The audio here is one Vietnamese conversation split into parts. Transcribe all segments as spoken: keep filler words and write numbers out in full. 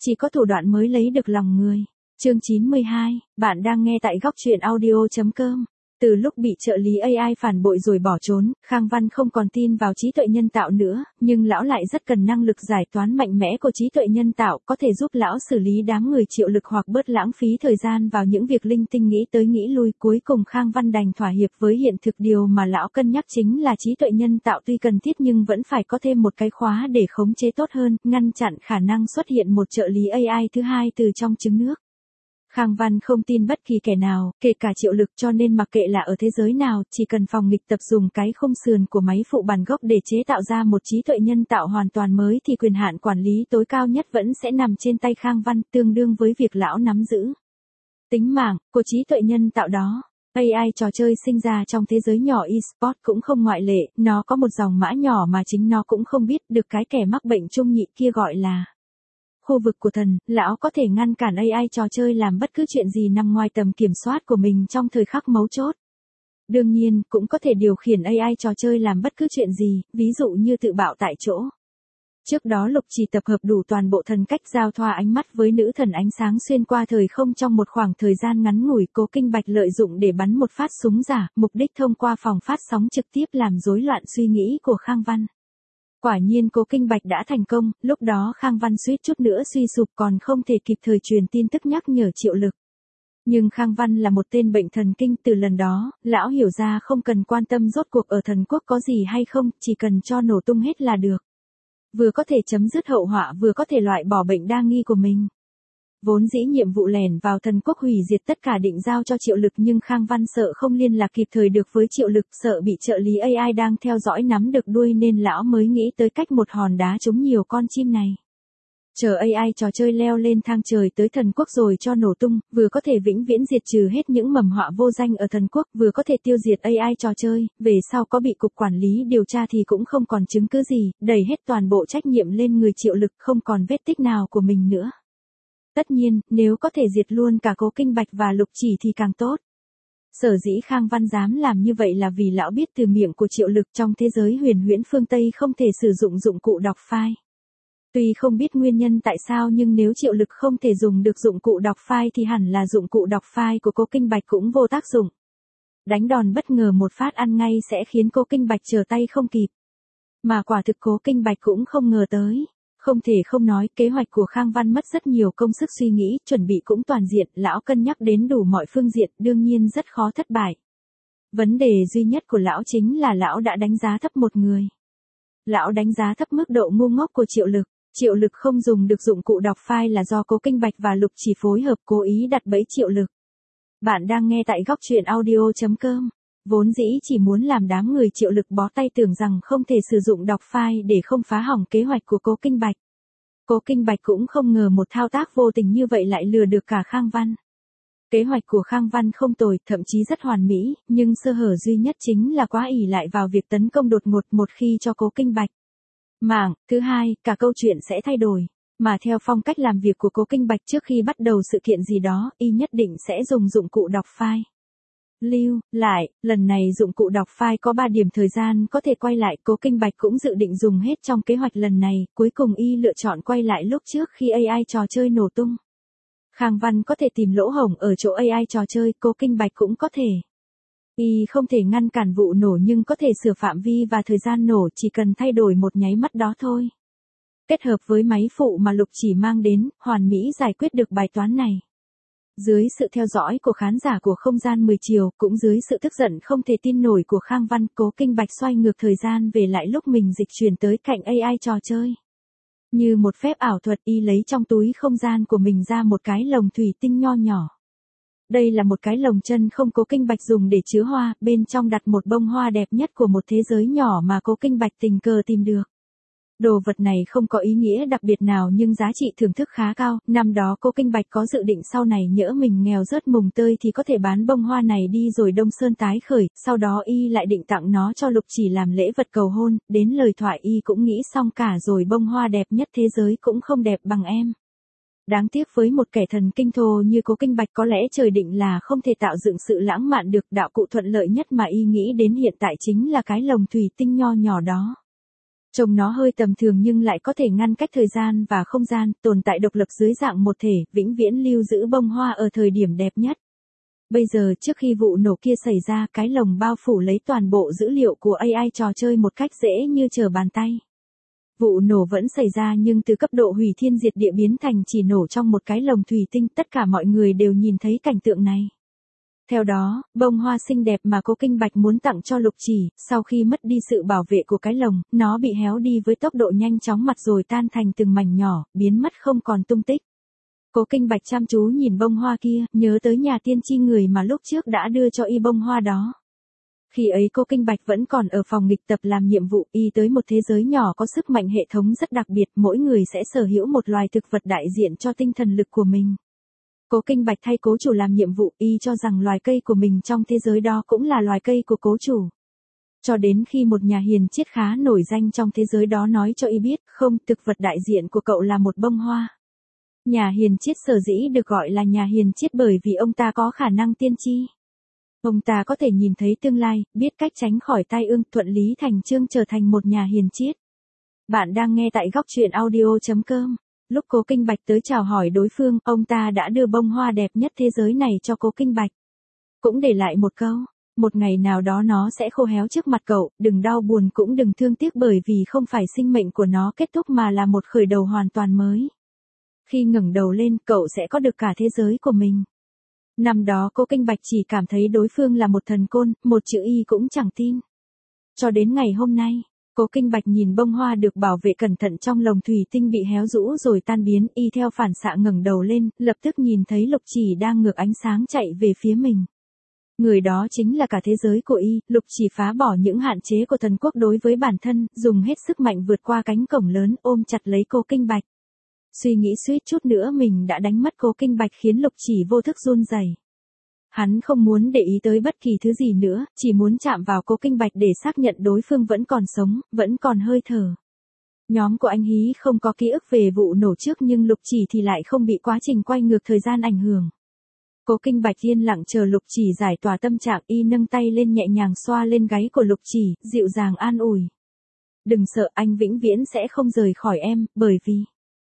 chỉ có thủ đoạn mới lấy được lòng người. Chương chín mươi hai, bạn đang nghe tại góc truyện audio chấm com. Từ lúc bị trợ lý a i phản bội rồi bỏ trốn, Khang Văn không còn tin vào trí tuệ nhân tạo nữa, nhưng lão lại rất cần năng lực giải toán mạnh mẽ của trí tuệ nhân tạo, có thể giúp lão xử lý đám người triệu lực hoặc bớt lãng phí thời gian vào những việc linh tinh nghĩ tới nghĩ lui. Cuối cùng Khang Văn đành thỏa hiệp với hiện thực, điều mà lão cân nhắc chính là trí tuệ nhân tạo tuy cần thiết nhưng vẫn phải có thêm một cái khóa để khống chế tốt hơn, ngăn chặn khả năng xuất hiện một trợ lý a i thứ hai từ trong trứng nước. Khang Văn không tin bất kỳ kẻ nào, kể cả triệu lực, cho nên mặc kệ là ở thế giới nào, chỉ cần phòng nghịch tập dùng cái khung sườn của máy phụ bản gốc để chế tạo ra một trí tuệ nhân tạo hoàn toàn mới thì quyền hạn quản lý tối cao nhất vẫn sẽ nằm trên tay Khang Văn, tương đương với việc lão nắm giữ tính mạng của trí tuệ nhân tạo đó. a i trò chơi sinh ra trong thế giới nhỏ e-sport cũng không ngoại lệ, nó có một dòng mã nhỏ mà chính nó cũng không biết, được cái kẻ mắc bệnh trung nhị kia gọi là khu vực của thần. Lão có thể ngăn cản a i trò chơi làm bất cứ chuyện gì nằm ngoài tầm kiểm soát của mình trong thời khắc mấu chốt. Đương nhiên, cũng có thể điều khiển a i trò chơi làm bất cứ chuyện gì, ví dụ như tự bạo tại chỗ. Trước đó Lục Chỉ tập hợp đủ toàn bộ thần cách giao thoa ánh mắt với nữ thần ánh sáng xuyên qua thời không trong một khoảng thời gian ngắn ngủi. Cố Kinh Bạch lợi dụng để bắn một phát súng giả, mục đích thông qua phòng phát sóng trực tiếp làm rối loạn suy nghĩ của Khang Văn. Quả nhiên Cố Kinh Bạch đã thành công, lúc đó Khang Văn suýt chút nữa suy sụp còn không thể kịp thời truyền tin tức nhắc nhở triệu lực. Nhưng Khang Văn là một tên bệnh thần kinh, từ lần đó, lão hiểu ra không cần quan tâm rốt cuộc ở thần quốc có gì hay không, chỉ cần cho nổ tung hết là được. Vừa có thể chấm dứt hậu họa vừa có thể loại bỏ bệnh đa nghi của mình. Vốn dĩ nhiệm vụ lẻn vào thần quốc hủy diệt tất cả định giao cho triệu lực, nhưng Khang Văn sợ không liên lạc kịp thời được với triệu lực, sợ bị trợ lý a i đang theo dõi nắm được đuôi nên lão mới nghĩ tới cách một hòn đá trúng nhiều con chim này. Chờ a i trò chơi leo lên thang trời tới thần quốc rồi cho nổ tung, vừa có thể vĩnh viễn diệt trừ hết những mầm họa vô danh ở thần quốc, vừa có thể tiêu diệt a i trò chơi, về sau có bị cục quản lý điều tra thì cũng không còn chứng cứ gì, đẩy hết toàn bộ trách nhiệm lên người triệu lực, không còn vết tích nào của mình nữa. Tất nhiên, nếu có thể diệt luôn cả Cố Kinh Bạch và Lục Chỉ thì càng tốt. Sở dĩ Khang Văn dám làm như vậy là vì lão biết từ miệng của triệu lực trong thế giới huyền huyễn phương Tây không thể sử dụng dụng cụ đọc file. Tuy không biết nguyên nhân tại sao nhưng nếu triệu lực không thể dùng được dụng cụ đọc file thì hẳn là dụng cụ đọc file của Cố Kinh Bạch cũng vô tác dụng. Đánh đòn bất ngờ một phát ăn ngay sẽ khiến Cố Kinh Bạch trở tay không kịp. Mà quả thực Cố Kinh Bạch cũng không ngờ tới. Không thể không nói, kế hoạch của Khang Văn mất rất nhiều công sức suy nghĩ, chuẩn bị cũng toàn diện, lão cân nhắc đến đủ mọi phương diện, đương nhiên rất khó thất bại. Vấn đề duy nhất của lão chính là lão đã đánh giá thấp một người. Lão đánh giá thấp mức độ ngu ngốc của triệu lực. Triệu lực không dùng được dụng cụ đọc file là do Cố Kinh Bạch và Lục Chỉ phối hợp cố ý đặt bẫy triệu lực. Bạn đang nghe tại góc truyện audio chấm com. Vốn dĩ chỉ muốn làm đám người triệu lực bó tay tưởng rằng không thể sử dụng đọc file để không phá hỏng kế hoạch của Cố Kinh Bạch. Cố Kinh Bạch cũng không ngờ một thao tác vô tình như vậy lại lừa được cả Khang Văn. Kế hoạch của Khang Văn không tồi, thậm chí rất hoàn mỹ, nhưng sơ hở duy nhất chính là quá ỷ lại vào việc tấn công đột ngột một khi cho Cố Kinh Bạch mảng. Thứ hai, cả câu chuyện sẽ thay đổi. Mà theo phong cách làm việc của Cố Kinh Bạch trước khi bắt đầu sự kiện gì đó, y nhất định sẽ dùng dụng cụ đọc file. Lưu lại, lần này dụng cụ đọc file có ba điểm thời gian có thể quay lại, Cố Kinh Bạch cũng dự định dùng hết trong kế hoạch lần này, cuối cùng y lựa chọn quay lại lúc trước khi a i trò chơi nổ tung. Khang Văn có thể tìm lỗ hổng ở chỗ a i trò chơi, Cố Kinh Bạch cũng có thể. Y không thể ngăn cản vụ nổ nhưng có thể sửa phạm vi và thời gian nổ, chỉ cần thay đổi một nháy mắt đó thôi. Kết hợp với máy phụ mà Lục Chỉ mang đến, hoàn mỹ giải quyết được bài toán này. Dưới sự theo dõi của khán giả của không gian mười chiều, cũng dưới sự tức giận không thể tin nổi của Khang Văn, Cố Kinh Bạch xoay ngược thời gian về lại lúc mình dịch chuyển tới cạnh a i trò chơi. Như một phép ảo thuật, y lấy trong túi không gian của mình ra một cái lồng thủy tinh nho nhỏ. Đây là một cái lồng chân không Cố Kinh Bạch dùng để chứa hoa, bên trong đặt một bông hoa đẹp nhất của một thế giới nhỏ mà Cố Kinh Bạch tình cờ tìm được. Đồ vật này không có ý nghĩa đặc biệt nào nhưng giá trị thưởng thức khá cao, năm đó Cố Kinh Bạch có dự định sau này nhỡ mình nghèo rớt mùng tơi thì có thể bán bông hoa này đi rồi Đông Sơn tái khởi, sau đó y lại định tặng nó cho Lục Chỉ làm lễ vật cầu hôn, đến lời thoại y cũng nghĩ xong cả rồi, bông hoa đẹp nhất thế giới cũng không đẹp bằng em. Đáng tiếc với một kẻ thần kinh thô như Cố Kinh Bạch có lẽ trời định là không thể tạo dựng sự lãng mạn được, đạo cụ thuận lợi nhất mà y nghĩ đến hiện tại chính là cái lồng thủy tinh nho nhỏ đó. Trông nó hơi tầm thường nhưng lại có thể ngăn cách thời gian và không gian, tồn tại độc lập dưới dạng một thể, vĩnh viễn lưu giữ bông hoa ở thời điểm đẹp nhất. Bây giờ trước khi vụ nổ kia xảy ra, cái lồng bao phủ lấy toàn bộ dữ liệu của a i trò chơi một cách dễ như trở bàn tay. Vụ nổ vẫn xảy ra nhưng từ cấp độ hủy thiên diệt địa biến thành chỉ nổ trong một cái lồng thủy tinh, tất cả mọi người đều nhìn thấy cảnh tượng này. Theo đó, bông hoa xinh đẹp mà Cố Kinh Bạch muốn tặng cho Lục Chỉ, sau khi mất đi sự bảo vệ của cái lồng, nó bị héo đi với tốc độ nhanh chóng mặt rồi tan thành từng mảnh nhỏ, biến mất không còn tung tích. Cố Kinh Bạch chăm chú nhìn bông hoa kia, nhớ tới nhà tiên tri người mà lúc trước đã đưa cho y bông hoa đó. Khi ấy Cố Kinh Bạch vẫn còn ở phòng nghịch tập làm nhiệm vụ, y tới một thế giới nhỏ có sức mạnh hệ thống rất đặc biệt, mỗi người sẽ sở hữu một loài thực vật đại diện cho tinh thần lực của mình. Cố Kinh Bạch thay cố chủ làm nhiệm vụ, y cho rằng loài cây của mình trong thế giới đó cũng là loài cây của cố chủ. Cho đến khi một nhà hiền triết khá nổi danh trong thế giới đó nói cho y biết, không, thực vật đại diện của cậu là một bông hoa. Nhà hiền triết sở dĩ được gọi là nhà hiền triết bởi vì ông ta có khả năng tiên tri. Ông ta có thể nhìn thấy tương lai, biết cách tránh khỏi tai ương, thuận lý thành chương trở thành một nhà hiền triết. Bạn đang nghe tại góc truyện audio chấm com. Lúc Cố Kinh Bạch tới chào hỏi đối phương, ông ta đã đưa bông hoa đẹp nhất thế giới này cho Cố Kinh Bạch. Cũng để lại một câu, một ngày nào đó nó sẽ khô héo trước mặt cậu, đừng đau buồn cũng đừng thương tiếc bởi vì không phải sinh mệnh của nó kết thúc mà là một khởi đầu hoàn toàn mới. Khi ngẩng đầu lên, cậu sẽ có được cả thế giới của mình. Năm đó Cố Kinh Bạch chỉ cảm thấy đối phương là một thần côn, một chữ y cũng chẳng tin. Cho đến ngày hôm nay, Cố Kinh Bạch nhìn bông hoa được bảo vệ cẩn thận trong lồng thủy tinh bị héo rũ rồi tan biến, y theo phản xạ ngẩng đầu lên, lập tức nhìn thấy Lục Chỉ đang ngược ánh sáng chạy về phía mình. Người đó chính là cả thế giới của y, Lục Chỉ phá bỏ những hạn chế của thần quốc đối với bản thân, dùng hết sức mạnh vượt qua cánh cổng lớn, ôm chặt lấy Cố Kinh Bạch. Suy nghĩ suýt chút nữa mình đã đánh mất Cố Kinh Bạch khiến Lục Chỉ vô thức run rẩy. Hắn không muốn để ý tới bất kỳ thứ gì nữa, chỉ muốn chạm vào Cố Kinh Bạch để xác nhận đối phương vẫn còn sống, vẫn còn hơi thở. Nhóm của anh Hí không có ký ức về vụ nổ trước nhưng Lục Chỉ thì lại không bị quá trình quay ngược thời gian ảnh hưởng. Cố Kinh Bạch yên lặng chờ Lục Chỉ giải tỏa tâm trạng, y nâng tay lên nhẹ nhàng xoa lên gáy của Lục Chỉ, dịu dàng an ủi. Đừng sợ, anh vĩnh viễn sẽ không rời khỏi em, bởi vì...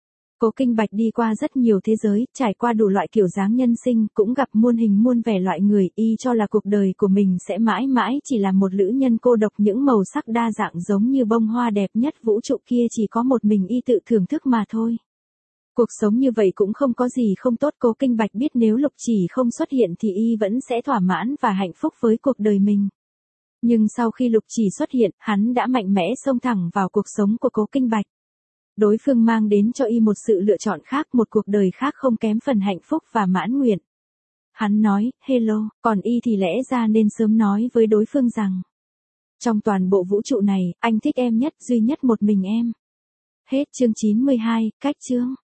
Cố Kinh Bạch đi qua rất nhiều thế giới, trải qua đủ loại kiểu dáng nhân sinh, cũng gặp muôn hình muôn vẻ loại người, y cho là cuộc đời của mình sẽ mãi mãi chỉ là một lữ nhân cô độc, những màu sắc đa dạng giống như bông hoa đẹp nhất vũ trụ kia chỉ có một mình y tự thưởng thức mà thôi. Cuộc sống như vậy cũng không có gì không tốt, Cố Kinh Bạch biết nếu Lục Chỉ không xuất hiện thì y vẫn sẽ thỏa mãn và hạnh phúc với cuộc đời mình. Nhưng sau khi Lục Chỉ xuất hiện, hắn đã mạnh mẽ xông thẳng vào cuộc sống của Cố Kinh Bạch. Đối phương mang đến cho y một sự lựa chọn khác, một cuộc đời khác không kém phần hạnh phúc và mãn nguyện. Hắn nói, hello, còn y thì lẽ ra nên sớm nói với đối phương rằng. Trong toàn bộ vũ trụ này, anh thích em nhất, duy nhất một mình em. Hết chương chín mươi hai, cách chương.